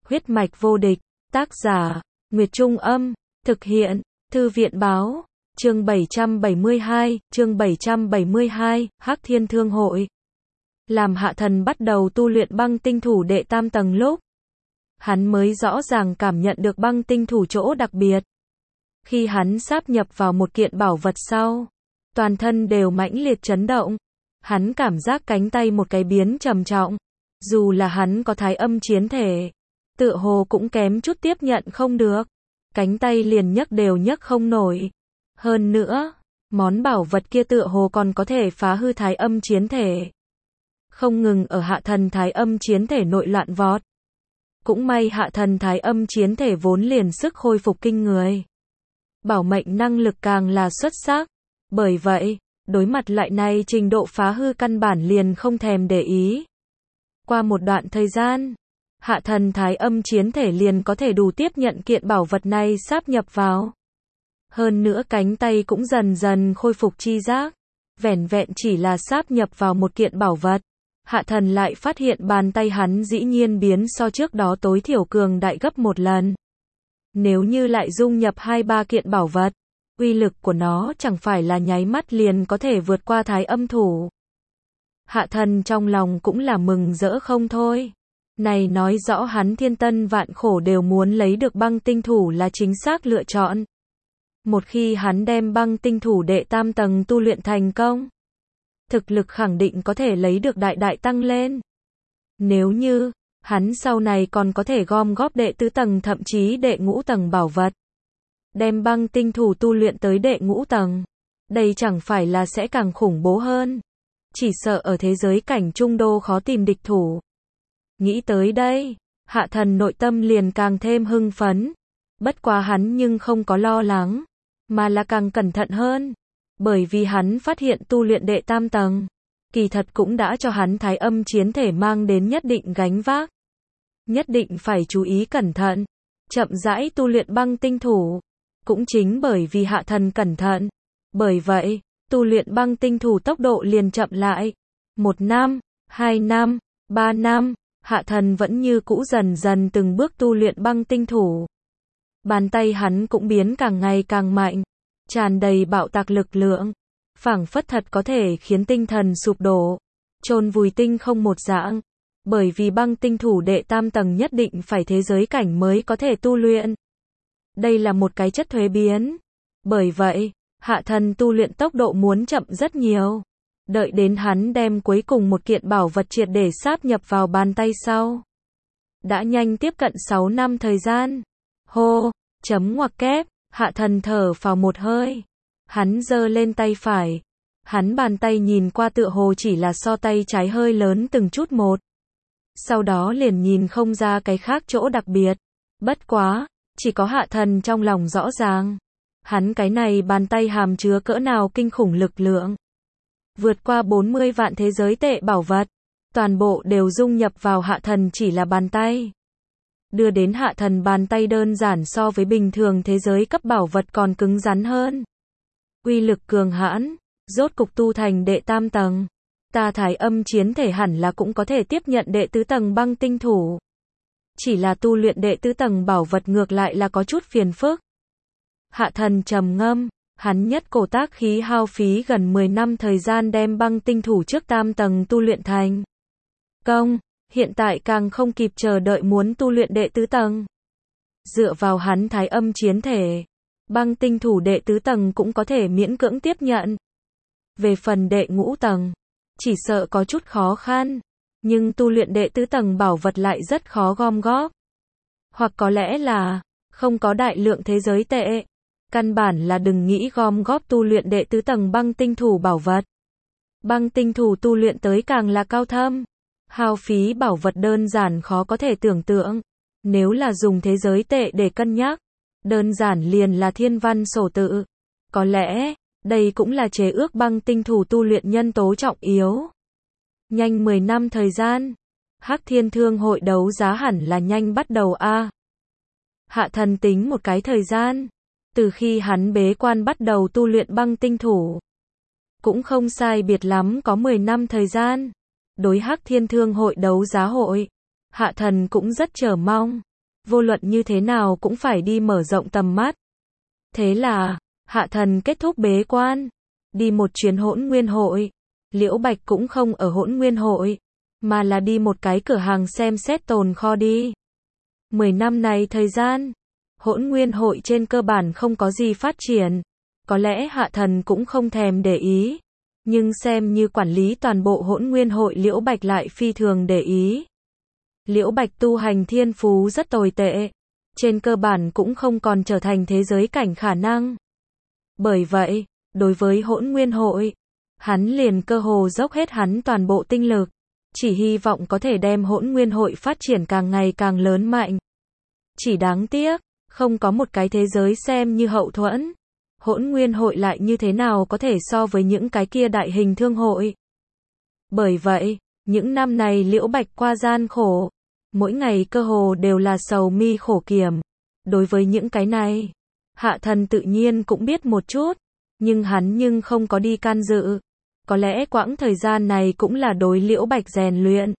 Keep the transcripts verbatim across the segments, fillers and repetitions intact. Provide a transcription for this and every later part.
Huyết mạch vô địch, tác giả, Nguyệt Trung Âm, thực hiện, Thư viện Báo, chương bảy trăm bảy mươi hai, chương bảy trăm bảy mươi hai, Hắc Thiên Thương Hội. Làm Hạ Thần bắt đầu tu luyện băng tinh thủ đệ tam tầng lúc, hắn mới rõ ràng cảm nhận được băng tinh thủ chỗ đặc biệt. Khi hắn sáp nhập vào một kiện bảo vật sau, toàn thân đều mãnh liệt chấn động. Hắn cảm giác cánh tay một cái biến trầm trọng. Dù là hắn có thái âm chiến thể, tựa hồ cũng kém chút tiếp nhận không được. Cánh tay liền nhấc đều nhấc không nổi. Hơn nữa, món bảo vật kia tựa hồ còn có thể phá hư thái âm chiến thể. Không ngừng ở Hạ Thần thái âm chiến thể nội loạn vọt. Cũng may Hạ Thần thái âm chiến thể vốn liền sức khôi phục kinh người. Bảo mệnh năng lực càng là xuất sắc. Bởi vậy, đối mặt loại này trình độ phá hư căn bản liền không thèm để ý. Qua một đoạn thời gian, Hạ Thần thái âm chiến thể liền có thể đủ tiếp nhận kiện bảo vật này sáp nhập vào. Hơn nữa cánh tay cũng dần dần khôi phục chi giác. Vẻn vẹn chỉ là sáp nhập vào một kiện bảo vật. Hạ Thần lại phát hiện bàn tay hắn dĩ nhiên biến so trước đó tối thiểu cường đại gấp một lần. Nếu như lại dung nhập hai ba kiện bảo vật, uy lực của nó chẳng phải là nháy mắt liền có thể vượt qua thái âm thủ. Hạ Thần trong lòng cũng là mừng rỡ không thôi. Này nói rõ hắn thiên tân vạn khổ đều muốn lấy được băng tinh thủ là chính xác lựa chọn. Một khi hắn đem băng tinh thủ đệ tam tầng tu luyện thành công, thực lực khẳng định có thể lấy được đại đại tăng lên. Nếu như, hắn sau này còn có thể gom góp đệ tứ tầng thậm chí đệ ngũ tầng bảo vật. Đem băng tinh thủ tu luyện tới đệ ngũ tầng. Đây chẳng phải là sẽ càng khủng bố hơn. Chỉ sợ ở thế giới cảnh trung đô khó tìm địch thủ. Nghĩ tới đây, Hạ Thần nội tâm liền càng thêm hưng phấn. Bất quá hắn nhưng không có lo lắng, mà là càng cẩn thận hơn. Bởi vì hắn phát hiện tu luyện đệ tam tầng, kỳ thật cũng đã cho hắn thái âm chiến thể mang đến nhất định gánh vác. Nhất định phải chú ý cẩn thận, chậm rãi tu luyện băng tinh thủ. Cũng chính bởi vì Hạ Thần cẩn thận. Bởi vậy, tu luyện băng tinh thủ tốc độ liền chậm lại. Một năm, hai năm, ba năm, Hạ Thần vẫn như cũ dần dần từng bước tu luyện băng tinh thủ. Bàn tay hắn cũng biến càng ngày càng mạnh, tràn đầy bạo tạc lực lượng, phảng phất thật có thể khiến tinh thần sụp đổ, chôn vùi tinh không một dạng. Bởi vì băng tinh thủ đệ tam tầng nhất định phải thế giới cảnh mới có thể tu luyện. Đây là một cái chất thuế biến. Bởi vậy, Hạ Thần tu luyện tốc độ muốn chậm rất nhiều. Đợi đến hắn đem cuối cùng một kiện bảo vật triệt để sáp nhập vào bàn tay sau. Đã nhanh tiếp cận sáu năm thời gian. Hô, chấm ngoặc kép, Hạ Thần thở phào một hơi. Hắn giơ lên tay phải. Hắn bàn tay nhìn qua tựa hồ chỉ là so tay trái hơi lớn từng chút một. Sau đó liền nhìn không ra cái khác chỗ đặc biệt. Bất quá, chỉ có Hạ Thần trong lòng rõ ràng. Hắn cái này bàn tay hàm chứa cỡ nào kinh khủng lực lượng. Vượt qua bốn mươi vạn thế giới tệ bảo vật. Toàn bộ đều dung nhập vào Hạ Thần chỉ là bàn tay. Đưa đến Hạ Thần bàn tay đơn giản so với bình thường thế giới cấp bảo vật còn cứng rắn hơn. Uy lực cường hãn, rốt cục tu thành đệ tam tầng. Ta thái âm chiến thể hẳn là cũng có thể tiếp nhận đệ tứ tầng băng tinh thủ. Chỉ là tu luyện đệ tứ tầng bảo vật ngược lại là có chút phiền phức. Hạ Thần trầm ngâm, hắn nhất cổ tác khí hao phí gần mười năm thời gian đem băng tinh thủ trước tam tầng tu luyện thành công, hiện tại càng không kịp chờ đợi muốn tu luyện đệ tứ tầng. Dựa vào hắn thái âm chiến thể, băng tinh thủ đệ tứ tầng cũng có thể miễn cưỡng tiếp nhận. Về phần đệ ngũ tầng, chỉ sợ có chút khó khăn, nhưng tu luyện đệ tứ tầng bảo vật lại rất khó gom góp. Hoặc có lẽ là không có đại lượng thế giới tệ. Căn bản là đừng nghĩ gom góp tu luyện đệ tứ tầng băng tinh thủ bảo vật. Băng tinh thủ tu luyện tới càng là cao thâm. Hao phí bảo vật đơn giản khó có thể tưởng tượng. Nếu là dùng thế giới tệ để cân nhắc, đơn giản liền là thiên văn sổ tự. Có lẽ, đây cũng là chế ước băng tinh thủ tu luyện nhân tố trọng yếu. Nhanh mười năm thời gian, Hắc Thiên Thương Hội đấu giá hẳn là nhanh bắt đầu a. Hạ Thần tính một cái thời gian. Từ khi hắn bế quan bắt đầu tu luyện băng tinh thủ, cũng không sai biệt lắm có mười năm thời gian. Đối Hắc Thiên Thương Hội đấu giá hội, Hạ Thần cũng rất chờ mong. vô luận như thế nào cũng phải đi mở rộng tầm mắt. Thế là, Hạ Thần kết thúc bế quan, đi một chuyến Hỗn Nguyên hội. Liễu Bạch cũng không ở Hỗn Nguyên hội, mà là đi một cái cửa hàng xem xét tồn kho đi. Mười năm này thời gian, Hỗn Nguyên hội trên cơ bản không có gì phát triển. Có lẽ Hạ Thần cũng không thèm để ý. Nhưng xem như quản lý toàn bộ Hỗn Nguyên hội, Liễu Bạch lại phi thường để ý. Liễu Bạch tu hành thiên phú rất tồi tệ. Trên cơ bản cũng không còn trở thành thế giới cảnh khả năng. Bởi vậy, đối với Hỗn Nguyên hội, hắn liền cơ hồ dốc hết hắn toàn bộ tinh lực. Chỉ hy vọng có thể đem Hỗn Nguyên hội phát triển càng ngày càng lớn mạnh. Chỉ đáng tiếc, không có một cái thế giới xem như hậu thuẫn. Hỗn Nguyên hội lại như thế nào có thể so với những cái kia đại hình thương hội. Bởi vậy, những năm này Liễu Bạch qua gian khổ. Mỗi ngày cơ hồ đều là sầu mi khổ kiểm. Đối với những cái này, Hạ Thần tự nhiên cũng biết một chút. Nhưng hắn nhưng không có đi can dự. Có lẽ quãng thời gian này cũng là đối Liễu Bạch rèn luyện.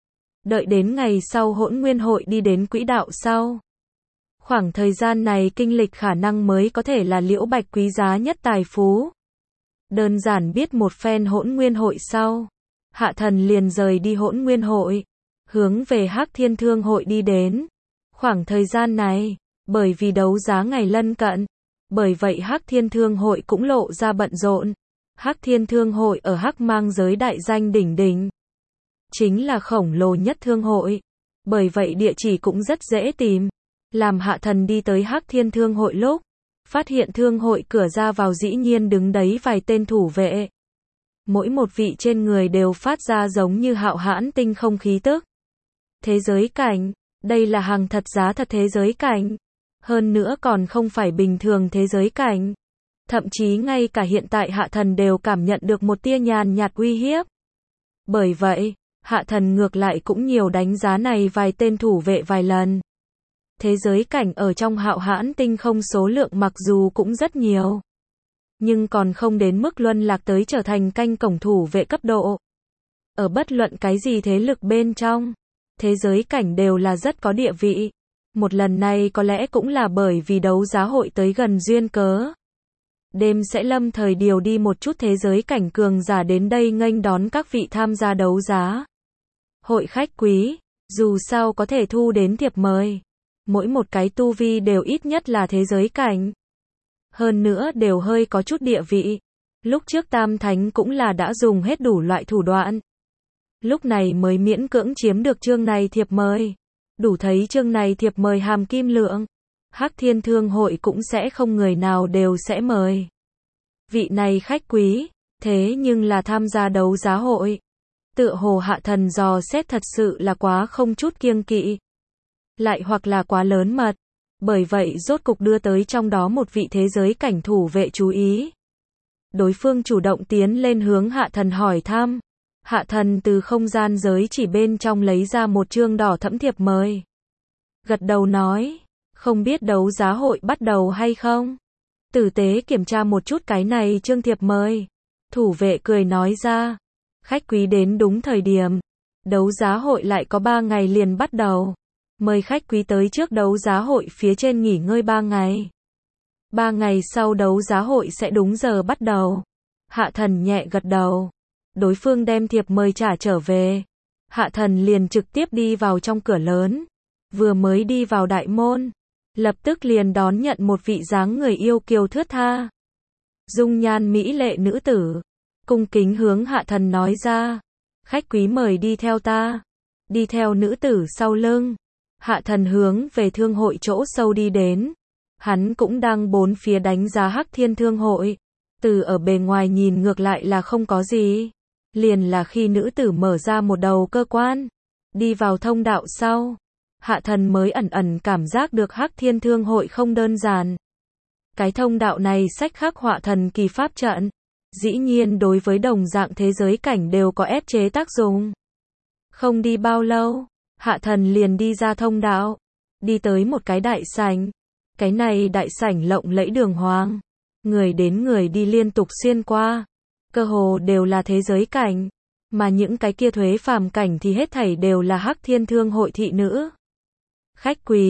Đợi đến ngày sau Hỗn Nguyên hội đi đến quỹ đạo sau. Khoảng thời gian này kinh lịch khả năng mới có thể là Liễu Bạch quý giá nhất tài phú. Đơn giản biết một phen Hỗn Nguyên hội sau, Hạ Thần liền rời đi Hỗn Nguyên hội, hướng về Hắc Thiên Thương hội đi đến. Khoảng thời gian này, bởi vì đấu giá ngày lân cận, bởi vậy Hắc Thiên Thương hội cũng lộ ra bận rộn. Hắc Thiên Thương hội ở Hắc Mang giới đại danh đỉnh đỉnh, chính là khổng lồ nhất thương hội, bởi vậy địa chỉ cũng rất dễ tìm. Làm Hạ Thần đi tới Hắc Thiên Thương hội lúc, phát hiện thương hội cửa ra vào dĩ nhiên đứng đấy vài tên thủ vệ. Mỗi một vị trên người đều phát ra giống như hạo hãn tinh không khí tức. Thế giới cảnh, đây là hàng thật giá thật thế giới cảnh. Hơn nữa còn không phải bình thường thế giới cảnh. Thậm chí ngay cả hiện tại Hạ Thần đều cảm nhận được một tia nhàn nhạt uy hiếp. Bởi vậy, Hạ Thần ngược lại cũng nhiều đánh giá này vài tên thủ vệ vài lần. Thế giới cảnh ở trong hạo hãn tinh không số lượng mặc dù cũng rất nhiều, nhưng còn không đến mức luân lạc tới trở thành canh cổng thủ vệ cấp độ. Ở bất luận cái gì thế lực bên trong, thế giới cảnh đều là rất có địa vị. Một lần này có lẽ cũng là bởi vì đấu giá hội tới gần duyên cớ. Đêm sẽ lâm thời điều đi một chút thế giới cảnh cường giả đến đây nghênh đón các vị tham gia đấu giá hội khách quý, dù sao có thể thu đến thiệp mời. Mỗi một cái tu vi đều ít nhất là thế giới cảnh. Hơn nữa đều hơi có chút địa vị. Lúc trước Tam Thánh cũng là đã dùng hết đủ loại thủ đoạn. Lúc này mới miễn cưỡng chiếm được chương này thiệp mời. Đủ thấy chương này thiệp mời hàm kim lượng. Hắc Thiên Thương hội cũng sẽ không người nào đều sẽ mời. Vị này khách quý, thế nhưng là tham gia đấu giá hội. Tựa hồ Hạ Thần dò xét thật sự là quá không chút kiêng kỵ. Lại hoặc là quá lớn mật. Bởi vậy rốt cục đưa tới trong đó một vị thế giới cảnh thủ vệ chú ý. Đối phương chủ động tiến lên hướng Hạ Thần hỏi thăm. Hạ Thần từ không gian giới chỉ bên trong lấy ra một chương đỏ thẫm thiệp mời. Gật đầu nói, không biết đấu giá hội bắt đầu hay không? Tử tế kiểm tra một chút cái này chương thiệp mời. Thủ vệ cười nói ra, khách quý đến đúng thời điểm. Đấu giá hội lại có ba ngày liền bắt đầu. Mời khách quý tới trước đấu giá hội phía trên nghỉ ngơi ba ngày. Ba ngày sau đấu giá hội sẽ đúng giờ bắt đầu. Hạ Thần nhẹ gật đầu. Đối phương đem thiệp mời trả trở về. Hạ Thần liền trực tiếp đi vào trong cửa lớn. Vừa mới đi vào đại môn, lập tức liền đón nhận một vị dáng người yêu kiều thướt tha, dung nhan mỹ lệ nữ tử. Cung kính hướng Hạ Thần nói ra, khách quý mời đi theo ta. Đi theo nữ tử sau lưng, Hạ Thần hướng về thương hội chỗ sâu đi đến. Hắn cũng đang bốn phía đánh giá Hắc Thiên Thương hội. Từ ở bề ngoài nhìn ngược lại là không có gì. Liền là khi nữ tử mở ra một đầu cơ quan, đi vào thông đạo sau, Hạ Thần mới ẩn ẩn cảm giác được Hắc Thiên Thương hội không đơn giản. Cái thông đạo này sách khắc họa thần kỳ pháp trận. Dĩ nhiên đối với đồng dạng thế giới cảnh đều có ép chế tác dụng. Không đi bao lâu, Hạ Thần liền đi ra thông đạo, đi tới một cái đại sảnh. Cái này đại sảnh lộng lẫy đường hoàng, người đến người đi liên tục xuyên qua, cơ hồ đều là thế giới cảnh, mà những cái kia thuế phàm cảnh thì hết thảy đều là Hắc Thiên Thương hội thị nữ. Khách quý,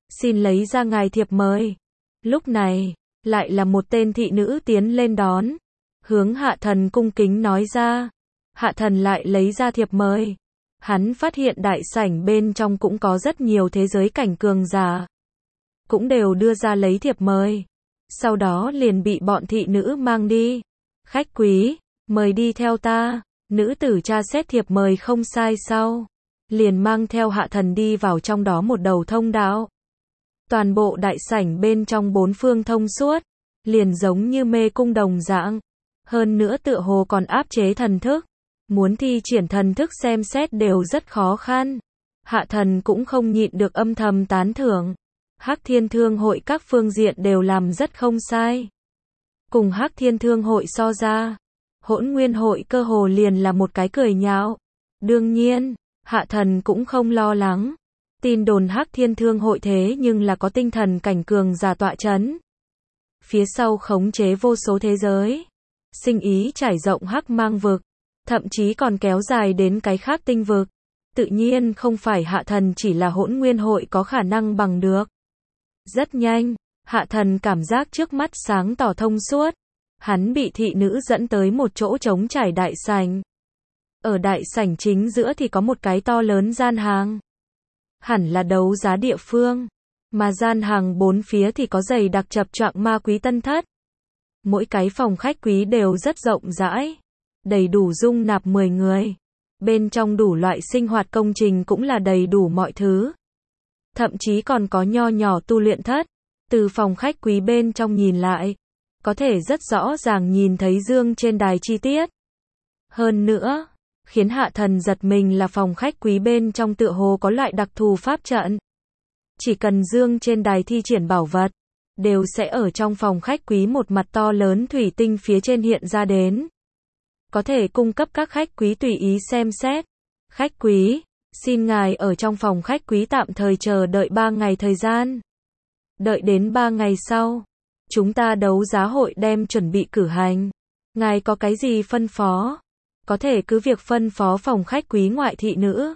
xin lấy ra ngài thiệp mời. Lúc này, lại là một tên thị nữ tiến lên đón, hướng Hạ Thần cung kính nói ra. Hạ Thần lại lấy ra thiệp mời. Hắn phát hiện đại sảnh bên trong cũng có rất nhiều thế giới cảnh cường giả, cũng đều đưa ra lấy thiệp mời. Sau đó liền bị bọn thị nữ mang đi. Khách quý, mời đi theo ta. Nữ tử tra xét thiệp mời không sai sau, liền mang theo Hạ Thần đi vào trong đó một đầu thông đạo. Toàn bộ đại sảnh bên trong bốn phương thông suốt, liền giống như mê cung đồng dạng. Hơn nữa tựa hồ còn áp chế thần thức. Muốn thi triển thần thức xem xét đều rất khó khăn. Hạ Thần cũng không nhịn được âm thầm tán thưởng. Hắc Thiên Thương hội các phương diện đều làm rất không sai. Cùng Hắc Thiên Thương hội so ra, Hỗn Nguyên hội cơ hồ liền là một cái cười nhạo. Đương nhiên, Hạ Thần cũng không lo lắng. Tin đồn Hắc Thiên Thương hội thế nhưng là có tinh thần cảnh cường giả tọa chấn. Phía sau khống chế vô số thế giới. Sinh ý trải rộng Hắc Mang vực, thậm chí còn kéo dài đến cái khác tinh vực. Tự nhiên không phải Hạ Thần chỉ là Hỗn Nguyên hội có khả năng bằng được. Rất nhanh, Hạ Thần cảm giác trước mắt sáng tỏ thông suốt. Hắn bị thị nữ dẫn tới một chỗ trống trải đại sảnh. Ở đại sảnh chính giữa thì có một cái to lớn gian hàng. Hẳn là đấu giá địa phương. Mà gian hàng bốn phía thì có dày đặc chập choạng ma quý tân thất. Mỗi cái phòng khách quý đều rất rộng rãi, đầy đủ dung nạp mười người. Bên trong đủ loại sinh hoạt công trình cũng là đầy đủ mọi thứ. Thậm chí còn có nho nhỏ tu luyện thất. Từ phòng khách quý bên trong nhìn lại, có thể rất rõ ràng nhìn thấy dương trên đài chi tiết. Hơn nữa, khiến Hạ Thần giật mình là phòng khách quý bên trong tựa hồ có loại đặc thù pháp trận. Chỉ cần dương trên đài thi triển bảo vật, đều sẽ ở trong phòng khách quý một mặt to lớn thủy tinh phía trên hiện ra đến. Có thể cung cấp các khách quý tùy ý xem xét. Khách quý, xin ngài ở trong phòng khách quý tạm thời chờ đợi ba ngày thời gian. Đợi đến ba ngày sau, chúng ta đấu giá hội đem chuẩn bị cử hành. Ngài có cái gì phân phó? Có thể cứ việc phân phó phòng khách quý ngoại thị nữ.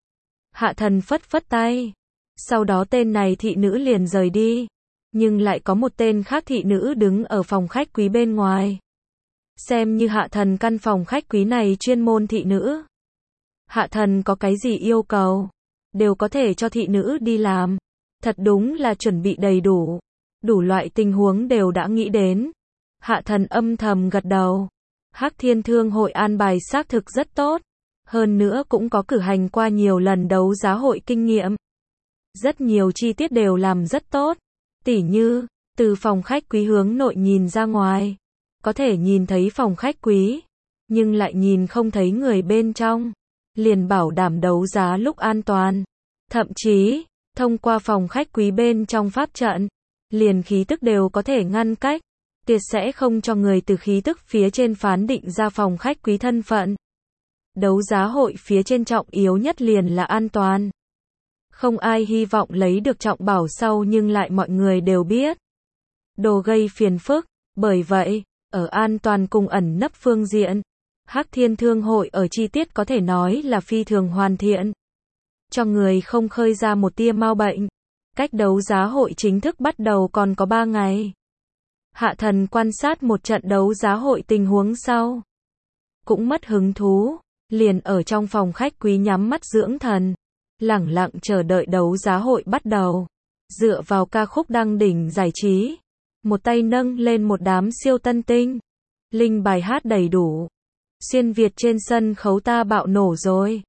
Hạ Thần phất phất tay. Sau đó tên này thị nữ liền rời đi. Nhưng lại có một tên khác thị nữ đứng ở phòng khách quý bên ngoài. Xem như Hạ Thần căn phòng khách quý này chuyên môn thị nữ. Hạ Thần có cái gì yêu cầu, đều có thể cho thị nữ đi làm. Thật đúng là chuẩn bị đầy đủ. Đủ loại tình huống đều đã nghĩ đến. Hạ Thần âm thầm gật đầu. Hắc Thiên Thương hội an bài xác thực rất tốt. Hơn nữa cũng có cử hành qua nhiều lần đấu giá hội kinh nghiệm. Rất nhiều chi tiết đều làm rất tốt. Tỉ như, từ phòng khách quý hướng nội nhìn ra ngoài, có thể nhìn thấy phòng khách quý, nhưng lại nhìn không thấy người bên trong. Liền bảo đảm đấu giá lúc an toàn. Thậm chí, thông qua phòng khách quý bên trong pháp trận, liền khí tức đều có thể ngăn cách. Tuyệt sẽ không cho người từ khí tức phía trên phán định ra phòng khách quý thân phận. Đấu giá hội phía trên trọng yếu nhất liền là an toàn. Không ai hy vọng lấy được trọng bảo sau nhưng lại mọi người đều biết. Đồ gây phiền phức. Bởi vậy, ở an toàn cùng ẩn nấp phương diện, Hắc Thiên Thương hội ở chi tiết có thể nói là phi thường hoàn thiện. Cho người không khơi ra một tia mau bệnh. Cách đấu giá hội chính thức bắt đầu còn có ba ngày. Hạ Thần quan sát một trận đấu giá hội tình huống sau, cũng mất hứng thú, liền ở trong phòng khách quý nhắm mắt dưỡng thần, lẳng lặng chờ đợi đấu giá hội bắt đầu. Dựa vào ca khúc đăng đỉnh giải trí, một tay nâng lên một đám siêu tân tinh, linh bài hát đầy đủ. Xuyên Việt trên sân khấu ta bạo nổ rồi.